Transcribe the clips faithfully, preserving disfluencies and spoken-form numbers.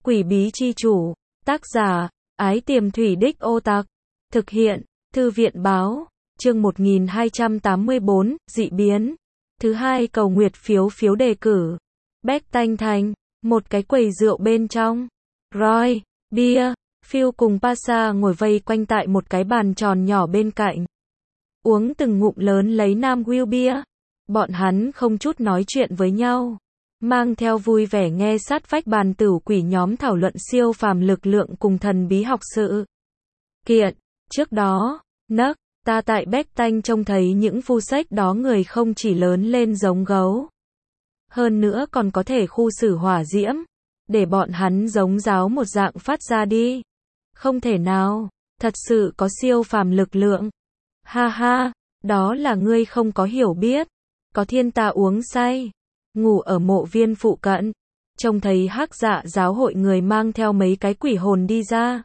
Quỷ bí chi chủ, tác giả, Ái Tiềm Thủy Đích Ô Tặc, thực hiện, Thư viện báo, chương một nghìn hai trăm tám mươi bốn, dị biến. Thứ hai cầu nguyệt phiếu phiếu đề cử. Bách Tanh Thành, một cái quầy rượu bên trong. Roy, Bia, Phil cùng Pasha ngồi vây quanh tại một cái bàn tròn nhỏ bên cạnh. Uống từng ngụm lớn lấy Nam Will bia. Bọn hắn không chút nói chuyện với nhau. Mang theo vui vẻ nghe sát vách bàn tửu quỷ nhóm thảo luận siêu phàm lực lượng cùng thần bí học sự kiện. Trước đó, nấc, ta tại Bách Tanh trông thấy những phu sách đó người không chỉ lớn lên giống gấu. Hơn nữa còn có thể khu xử hỏa diễm. Để bọn hắn giống giáo một dạng phát ra đi. Không thể nào, thật sự có siêu phàm lực lượng. Ha ha, đó là ngươi không có hiểu biết. Có thiên ta uống say, ngủ ở mộ viên phụ cận, trông thấy hắc dạ giáo hội người mang theo mấy cái quỷ hồn đi ra.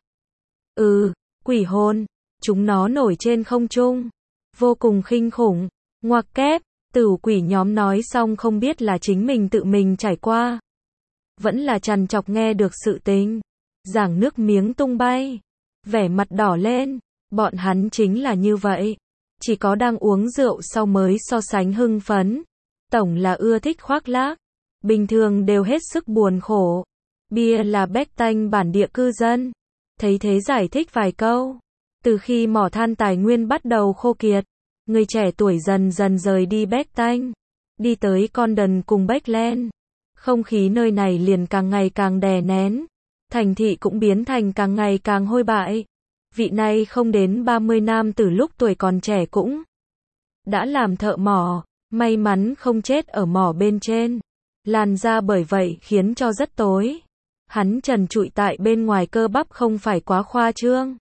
Ừ, quỷ hồn, chúng nó nổi trên không trung, vô cùng kinh khủng. Ngoặc kép, tửu quỷ nhóm nói xong không biết là chính mình tự mình trải qua, vẫn là trằn trọc nghe được sự tình, giảng nước miếng tung bay, vẻ mặt đỏ lên. Bọn hắn chính là như vậy, chỉ có đang uống rượu sau mới so sánh hưng phấn. Tổng là ưa thích khoác lác, bình thường đều hết sức buồn khổ. Bia là Bách Tanh bản địa cư dân, thấy thế giải thích vài câu. Từ khi mỏ than tài nguyên bắt đầu khô kiệt, người trẻ tuổi dần dần rời đi Bách Tanh, đi tới Condon cùng Backland. Không khí nơi này liền càng ngày càng đè nén, thành thị cũng biến thành càng ngày càng hôi bại. Vị này không đến ba mươi nam từ lúc tuổi còn trẻ cũng đã làm thợ mỏ, may mắn không chết ở mỏ bên trên. Làn da bởi vậy khiến cho rất tối. Hắn trần trụi tại bên ngoài cơ bắp không phải quá khoa trương,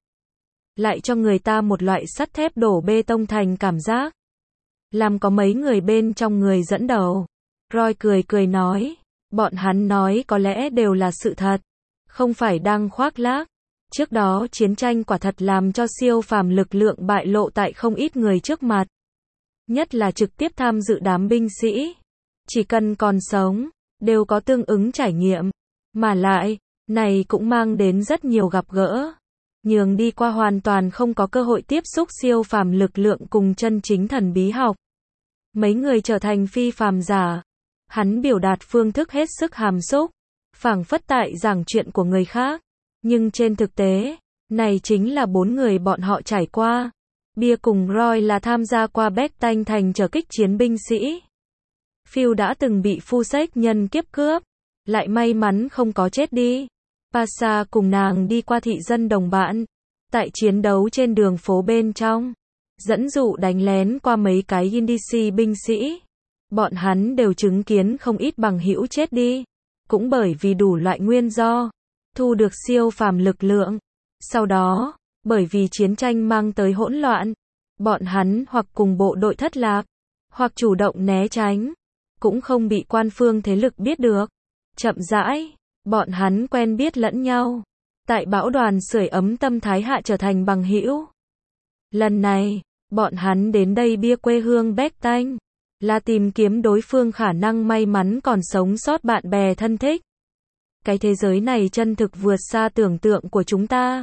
lại cho người ta một loại sắt thép đổ bê tông thành cảm giác. Làm có mấy người bên trong người dẫn đầu. Roy cười cười nói, bọn hắn nói có lẽ đều là sự thật, không phải đang khoác lác. Trước đó chiến tranh quả thật làm cho siêu phàm lực lượng bại lộ tại không ít người trước mặt. Nhất là trực tiếp tham dự đám binh sĩ. Chỉ cần còn sống, đều có tương ứng trải nghiệm. Mà lại, này cũng mang đến rất nhiều gặp gỡ. Nhường đi qua hoàn toàn không có cơ hội tiếp xúc siêu phàm lực lượng cùng chân chính thần bí học. Mấy người trở thành phi phàm giả. Hắn biểu đạt phương thức hết sức hàm xúc, phảng phất tại giảng chuyện của người khác. Nhưng trên thực tế, này chính là bốn người bọn họ trải qua. Bia cùng Roy là tham gia qua Bách Tanh Thành trở kích chiến binh sĩ. Phil đã từng bị phu sách nhân kiếp cướp, lại may mắn không có chết đi. Pasha cùng nàng đi qua thị dân đồng bạn, tại chiến đấu trên đường phố bên trong, dẫn dụ đánh lén qua mấy cái Indisi binh sĩ. Bọn hắn đều chứng kiến không ít bằng hữu chết đi, cũng bởi vì đủ loại nguyên do, thu được siêu phàm lực lượng. Sau đó, bởi vì chiến tranh mang tới hỗn loạn, bọn hắn hoặc cùng bộ đội thất lạc, hoặc chủ động né tránh, cũng không bị quan phương thế lực biết được. Chậm rãi, bọn hắn quen biết lẫn nhau, tại bão đoàn sưởi ấm tâm thái hạ trở thành bằng hữu. Lần này, bọn hắn đến đây bia quê hương Bách Tanh, là tìm kiếm đối phương khả năng may mắn còn sống sót bạn bè thân thích. Cái thế giới này chân thực vượt xa tưởng tượng của chúng ta.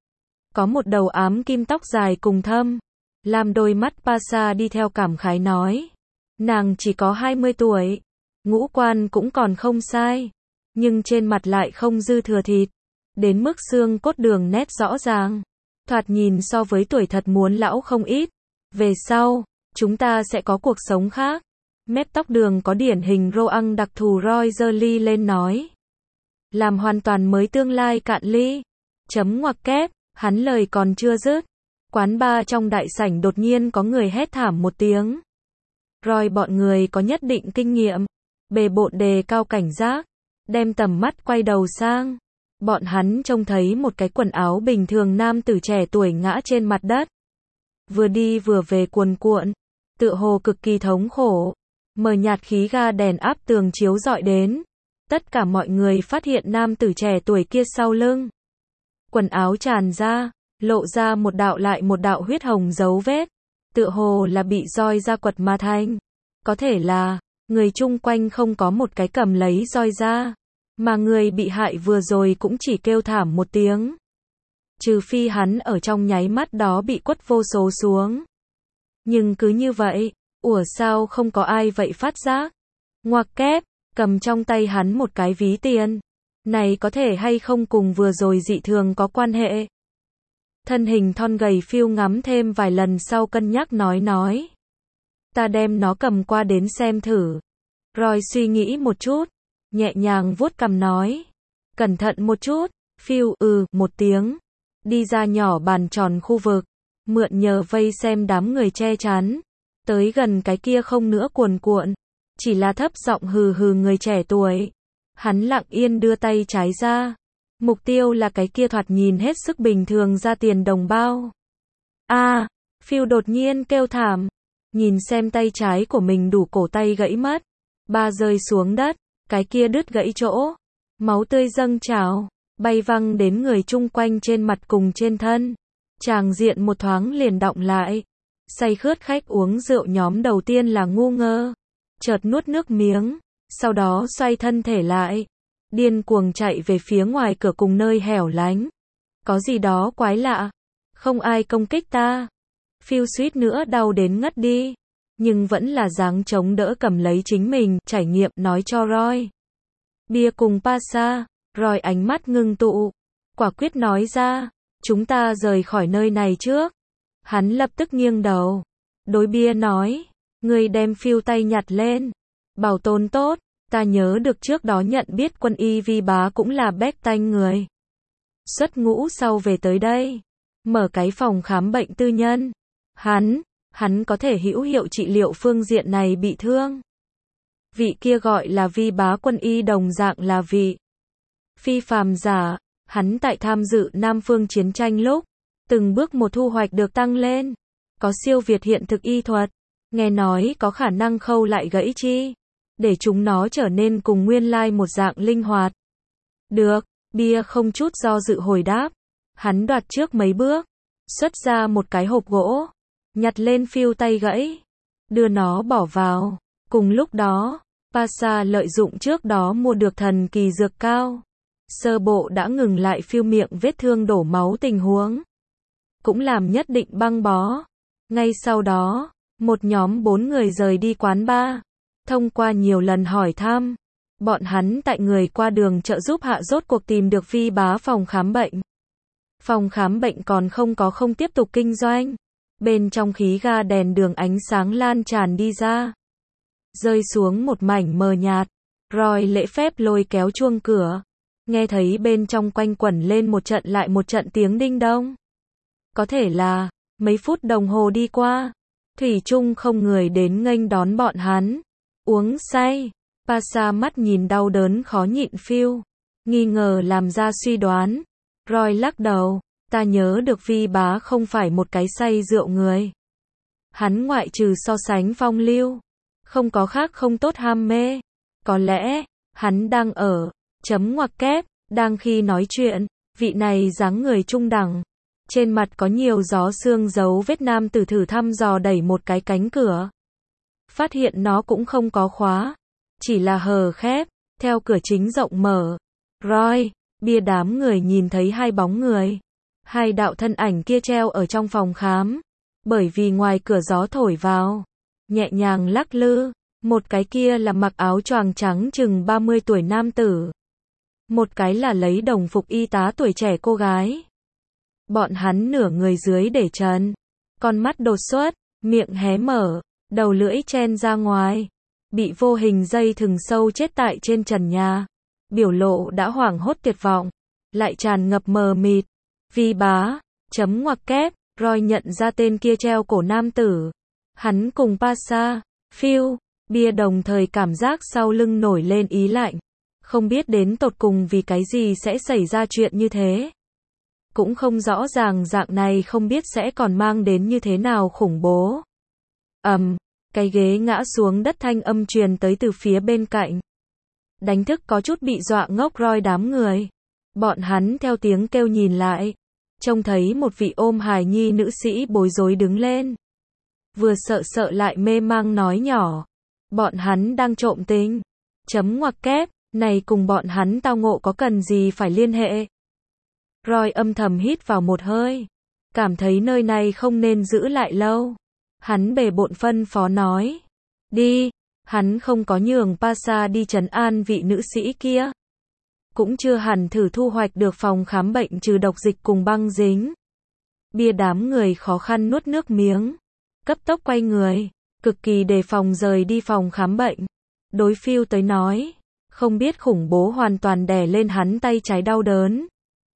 Có một đầu ám kim tóc dài cùng thâm, làm đôi mắt Pasha đi theo cảm khái nói. Nàng chỉ có hai mươi tuổi, ngũ quan cũng còn không sai, nhưng trên mặt lại không dư thừa thịt, đến mức xương cốt đường nét rõ ràng. Thoạt nhìn so với tuổi thật muốn lão không ít. Về sau, chúng ta sẽ có cuộc sống khác. Mép tóc đường có điển hình Roang đặc thù Roy giơ ly lên nói. Làm hoàn toàn mới tương lai cạn ly. Chấm ngoặc kép, hắn lời còn chưa dứt. Quán bar trong đại sảnh đột nhiên có người hét thảm một tiếng. Roy bọn người có nhất định kinh nghiệm, bề bộn đề cao cảnh giác, đem tầm mắt quay đầu sang. Bọn hắn trông thấy một cái quần áo bình thường nam tử trẻ tuổi ngã trên mặt đất. Vừa đi vừa về cuồn cuộn, tựa hồ cực kỳ thống khổ. Mờ nhạt khí ga đèn áp tường chiếu rọi đến. Tất cả mọi người phát hiện nam tử trẻ tuổi kia sau lưng. Quần áo tràn ra, lộ ra một đạo lại một đạo huyết hồng dấu vết. Tựa hồ là bị roi ra quật mà thành. Có thể là, người chung quanh không có một cái cầm lấy roi ra. Mà người bị hại vừa rồi cũng chỉ kêu thảm một tiếng. Trừ phi hắn ở trong nháy mắt đó bị quất vô số xuống. Nhưng cứ như vậy, ủa sao không có ai vậy phát giác? Ngoặc kép, cầm trong tay hắn một cái ví tiền. Này có thể hay không cùng vừa rồi dị thường có quan hệ? Thân hình thon gầy Phil ngắm thêm vài lần sau cân nhắc nói nói. Ta đem nó cầm qua đến xem thử. Roy suy nghĩ một chút, nhẹ nhàng vuốt cằm nói. Cẩn thận một chút, Phil ừ một tiếng. Đi ra nhỏ bàn tròn khu vực, mượn nhờ vây xem đám người che chắn. Tới gần cái kia không nữa cuồn cuộn, chỉ là thấp giọng hừ hừ người trẻ tuổi. Hắn lặng yên đưa tay trái ra. Mục tiêu là cái kia thoạt nhìn hết sức bình thường ra tiền đồng bao. A, à, Phil đột nhiên kêu thảm. Nhìn xem tay trái của mình đủ cổ tay gãy mất. Ba rơi xuống đất, cái kia đứt gãy chỗ. Máu tươi dâng trào, bay văng đến người chung quanh trên mặt cùng trên thân. Tràng diện một thoáng liền đọng lại. Say khướt khách uống rượu nhóm đầu tiên là ngu ngơ. Chợt nuốt nước miếng, sau đó xoay thân thể lại. Điên cuồng chạy về phía ngoài cửa cùng nơi hẻo lánh. Có gì đó quái lạ. Không ai công kích ta. Phil suýt nữa đau đến ngất đi. Nhưng vẫn là dáng chống đỡ cầm lấy chính mình, trải nghiệm nói cho Roy. Bia cùng Pasa. Roy ánh mắt ngưng tụ. Quả quyết nói ra. Chúng ta rời khỏi nơi này trước. Hắn lập tức nghiêng đầu. Đối bia nói. Người đem Phil tay nhặt lên. Bảo tồn tốt. Ta nhớ được trước đó nhận biết quân y Vi Bá cũng là bách tanh người. Xuất ngũ sau về tới đây. Mở cái phòng khám bệnh tư nhân. Hắn, hắn có thể hữu hiệu trị liệu phương diện này bị thương. Vị kia gọi là Vi Bá quân y đồng dạng là vị phi phàm giả. Hắn tại tham dự Nam Phương chiến tranh lúc, từng bước một thu hoạch được tăng lên. Có siêu việt hiện thực y thuật. Nghe nói có khả năng khâu lại gãy chi. Để chúng nó trở nên cùng nguyên lai một dạng linh hoạt. Được, bia không chút do dự hồi đáp. Hắn đoạt trước mấy bước. Xuất ra một cái hộp gỗ. Nhặt lên Phil tay gãy. Đưa nó bỏ vào. Cùng lúc đó, Pasa lợi dụng trước đó mua được thần kỳ dược cao. Sơ bộ đã ngừng lại Phil miệng vết thương đổ máu tình huống. Cũng làm nhất định băng bó. Ngay sau đó, một nhóm bốn người rời đi quán bar. Thông qua nhiều lần hỏi thăm, bọn hắn tại người qua đường trợ giúp hạ rốt cuộc tìm được Vi Bá phòng khám bệnh. Phòng khám bệnh còn không có không tiếp tục kinh doanh. Bên trong khí ga đèn đường ánh sáng lan tràn đi ra. Rơi xuống một mảnh mờ nhạt. Roy lễ phép lôi kéo chuông cửa. Nghe thấy bên trong quanh quẩn lên một trận lại một trận tiếng đinh đông. Có thể là, mấy phút đồng hồ đi qua. Thủy chung không người đến nghênh đón bọn hắn. Uống say. Pasa mắt nhìn đau đớn khó nhịn Phil. Nghi ngờ làm ra suy đoán. Roy lắc đầu. Ta nhớ được Vi Bá không phải một cái say rượu người. Hắn ngoại trừ so sánh phong lưu. Không có khác không tốt ham mê. Có lẽ, hắn đang ở, chấm ngoặc kép, đang khi nói chuyện, vị này dáng người trung đẳng. Trên mặt có nhiều gió xương dấu vết nam tử thử thăm dò đẩy một cái cánh cửa. Phát hiện nó cũng không có khóa. Chỉ là hờ khép, theo cửa chính rộng mở. Roy, bia đám người nhìn thấy hai bóng người. Hai đạo thân ảnh kia treo ở trong phòng khám. Bởi vì ngoài cửa gió thổi vào. Nhẹ nhàng lắc lư. Một cái kia là mặc áo choàng trắng chừng ba mươi tuổi nam tử. Một cái là lấy đồng phục y tá tuổi trẻ cô gái. Bọn hắn nửa người dưới để trần. Con mắt đột xuất, miệng hé mở, đầu lưỡi chen ra ngoài. Bị vô hình dây thừng sâu chết tại trên trần nhà. Biểu lộ đã hoảng hốt tuyệt vọng. Lại tràn ngập mờ mịt. Vi Bá, chấm ngoặc kép, Roy nhận ra tên kia treo cổ nam tử. Hắn cùng Pasa, Phil, bia đồng thời cảm giác sau lưng nổi lên ý lạnh. Không biết đến tột cùng vì cái gì sẽ xảy ra chuyện như thế. Cũng không rõ ràng dạng này không biết sẽ còn mang đến như thế nào khủng bố. Ầm, um, cái ghế ngã xuống đất thanh âm truyền tới từ phía bên cạnh. Đánh thức có chút bị dọa ngốc Roy đám người. Bọn hắn theo tiếng kêu nhìn lại. Trông thấy một vị ôm hài nhi nữ sĩ bối rối đứng lên. Vừa sợ sợ lại mê mang nói nhỏ. Bọn hắn đang trộm tình. Chấm ngoặc kép, Này cùng bọn hắn tao ngộ có cần gì phải liên hệ? Roy âm thầm hít vào một hơi. Cảm thấy nơi này không nên giữ lại lâu. Hắn bề bộn phân phó nói. Đi. Hắn không có nhường Pasha đi trấn an vị nữ sĩ kia. Cũng chưa hẳn thử thu hoạch được phòng khám bệnh trừ độc dịch cùng băng dính. Bia đám người khó khăn nuốt nước miếng. Cấp tốc quay người. Cực kỳ đề phòng rời đi phòng khám bệnh. Đối Phil tới nói. Không biết khủng bố hoàn toàn đè lên hắn tay trái đau đớn.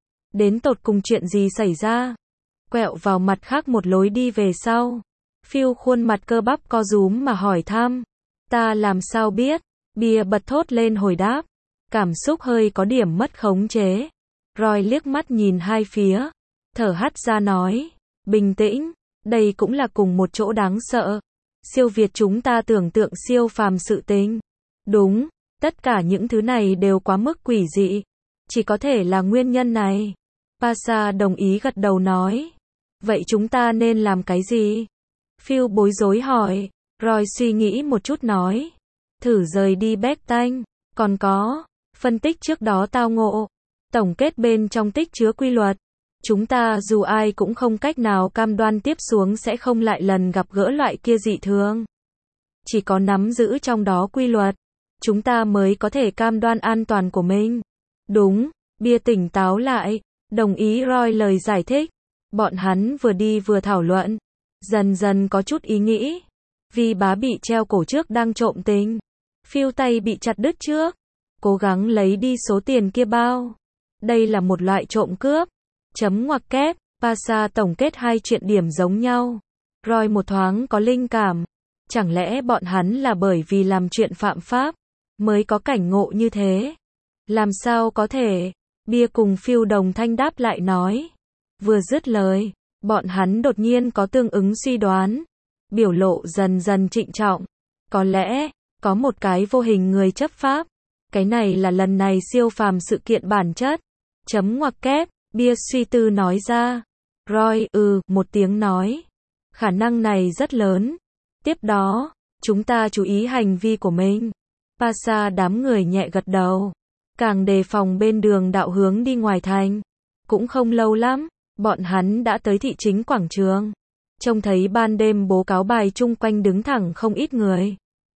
Đến tột cùng chuyện gì xảy ra? Quẹo vào mặt khác một lối đi về sau. Phil khuôn mặt cơ bắp co rúm mà hỏi thăm. Ta làm sao biết? Bia bật thốt lên hồi đáp. Cảm xúc hơi có điểm mất khống chế. Roy liếc mắt nhìn hai phía. Thở hắt ra nói. Bình tĩnh. Đây cũng là cùng một chỗ đáng sợ. Siêu việt chúng ta tưởng tượng siêu phàm sự tình. Đúng. Tất cả những thứ này đều quá mức quỷ dị. Chỉ có thể là nguyên nhân này. Pasha đồng ý gật đầu nói. Vậy chúng ta nên làm cái gì? Phil bối rối hỏi. Roy suy nghĩ một chút nói. Thử rời đi Bethany. Còn có. Phân tích trước đó tao ngộ. Tổng kết bên trong tích chứa quy luật. Chúng ta dù ai cũng không cách nào cam đoan tiếp xuống sẽ không lại lần gặp gỡ loại kia dị thường. Chỉ có nắm giữ trong đó quy luật. Chúng ta mới có thể cam đoan an toàn của mình. Đúng. Bia tỉnh táo lại. Đồng ý Roy lời giải thích. Bọn hắn vừa đi vừa thảo luận. Dần dần có chút ý nghĩ. Vì bá bị treo cổ trước đang trộm tình. Phil tay bị chặt đứt trước. Cố gắng lấy đi số tiền kia bao. Đây là một loại trộm cướp. Chấm ngoặc kép. Pasha tổng kết hai chuyện điểm giống nhau. Roy một thoáng có linh cảm. Chẳng lẽ bọn hắn là bởi vì làm chuyện phạm pháp mới có cảnh ngộ như thế? Làm sao có thể? Bia cùng Phil đồng thanh đáp lại nói. Vừa dứt lời, bọn hắn đột nhiên có tương ứng suy đoán. Biểu lộ dần dần trịnh trọng. Có lẽ, có một cái vô hình người chấp pháp. Cái này là lần này siêu phàm sự kiện bản chất. Chấm ngoặc kép, Bia suy tư nói ra. Roy, ừ, một tiếng nói. Khả năng này rất lớn. Tiếp đó, chúng ta chú ý hành vi của mình. Pasha đám người nhẹ gật đầu. Càng đề phòng bên đường đạo hướng đi ngoài thành. Cũng không lâu lắm, bọn hắn đã tới thị chính quảng trường. Trông thấy ban đêm bố cáo bài chung quanh đứng thẳng không ít người.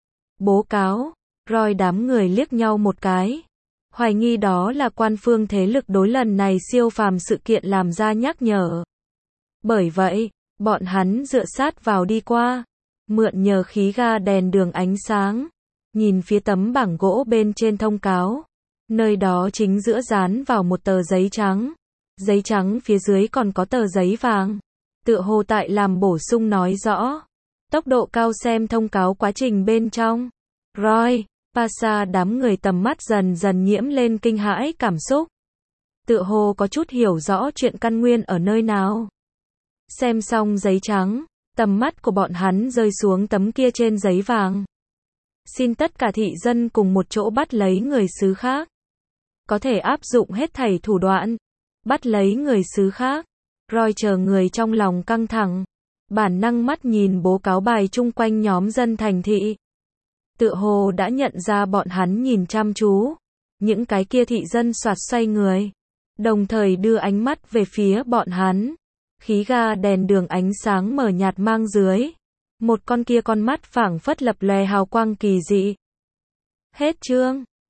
Bố cáo, Roy đám người liếc nhau một cái. Hoài nghi đó là quan phương thế lực đối lần này siêu phàm sự kiện làm ra nhắc nhở. Bởi vậy, bọn hắn dựa sát vào đi qua. Mượn nhờ khí ga đèn đường ánh sáng. Nhìn phía tấm bảng gỗ bên trên thông cáo. Nơi đó chính giữa dán vào một tờ giấy trắng. Giấy trắng phía dưới còn có tờ giấy vàng. Tựa hồ tại làm bổ sung nói rõ. Tốc độ cao xem thông cáo quá trình bên trong. Roy, Pasha đám người tầm mắt dần dần nhiễm lên kinh hãi cảm xúc. Tựa hồ có chút hiểu rõ chuyện căn nguyên ở nơi nào. Xem xong giấy trắng, tầm mắt của bọn hắn rơi xuống tấm kia trên giấy vàng. Xin tất cả thị dân cùng một chỗ bắt lấy người xứ khác. Có thể áp dụng hết thảy thủ đoạn. Bắt lấy người xứ khác. Roy chờ người trong lòng căng thẳng. Bản năng mắt nhìn bố cáo bài chung quanh nhóm dân thành thị. Tựa hồ đã nhận ra bọn hắn nhìn chăm chú. Những cái kia thị dân soạt xoay người. Đồng thời đưa ánh mắt về phía bọn hắn. Khí ga đèn đường ánh sáng mờ nhạt mang dưới. Một con kia con mắt phảng phất lập lòe hào quang kỳ dị. Hết chương.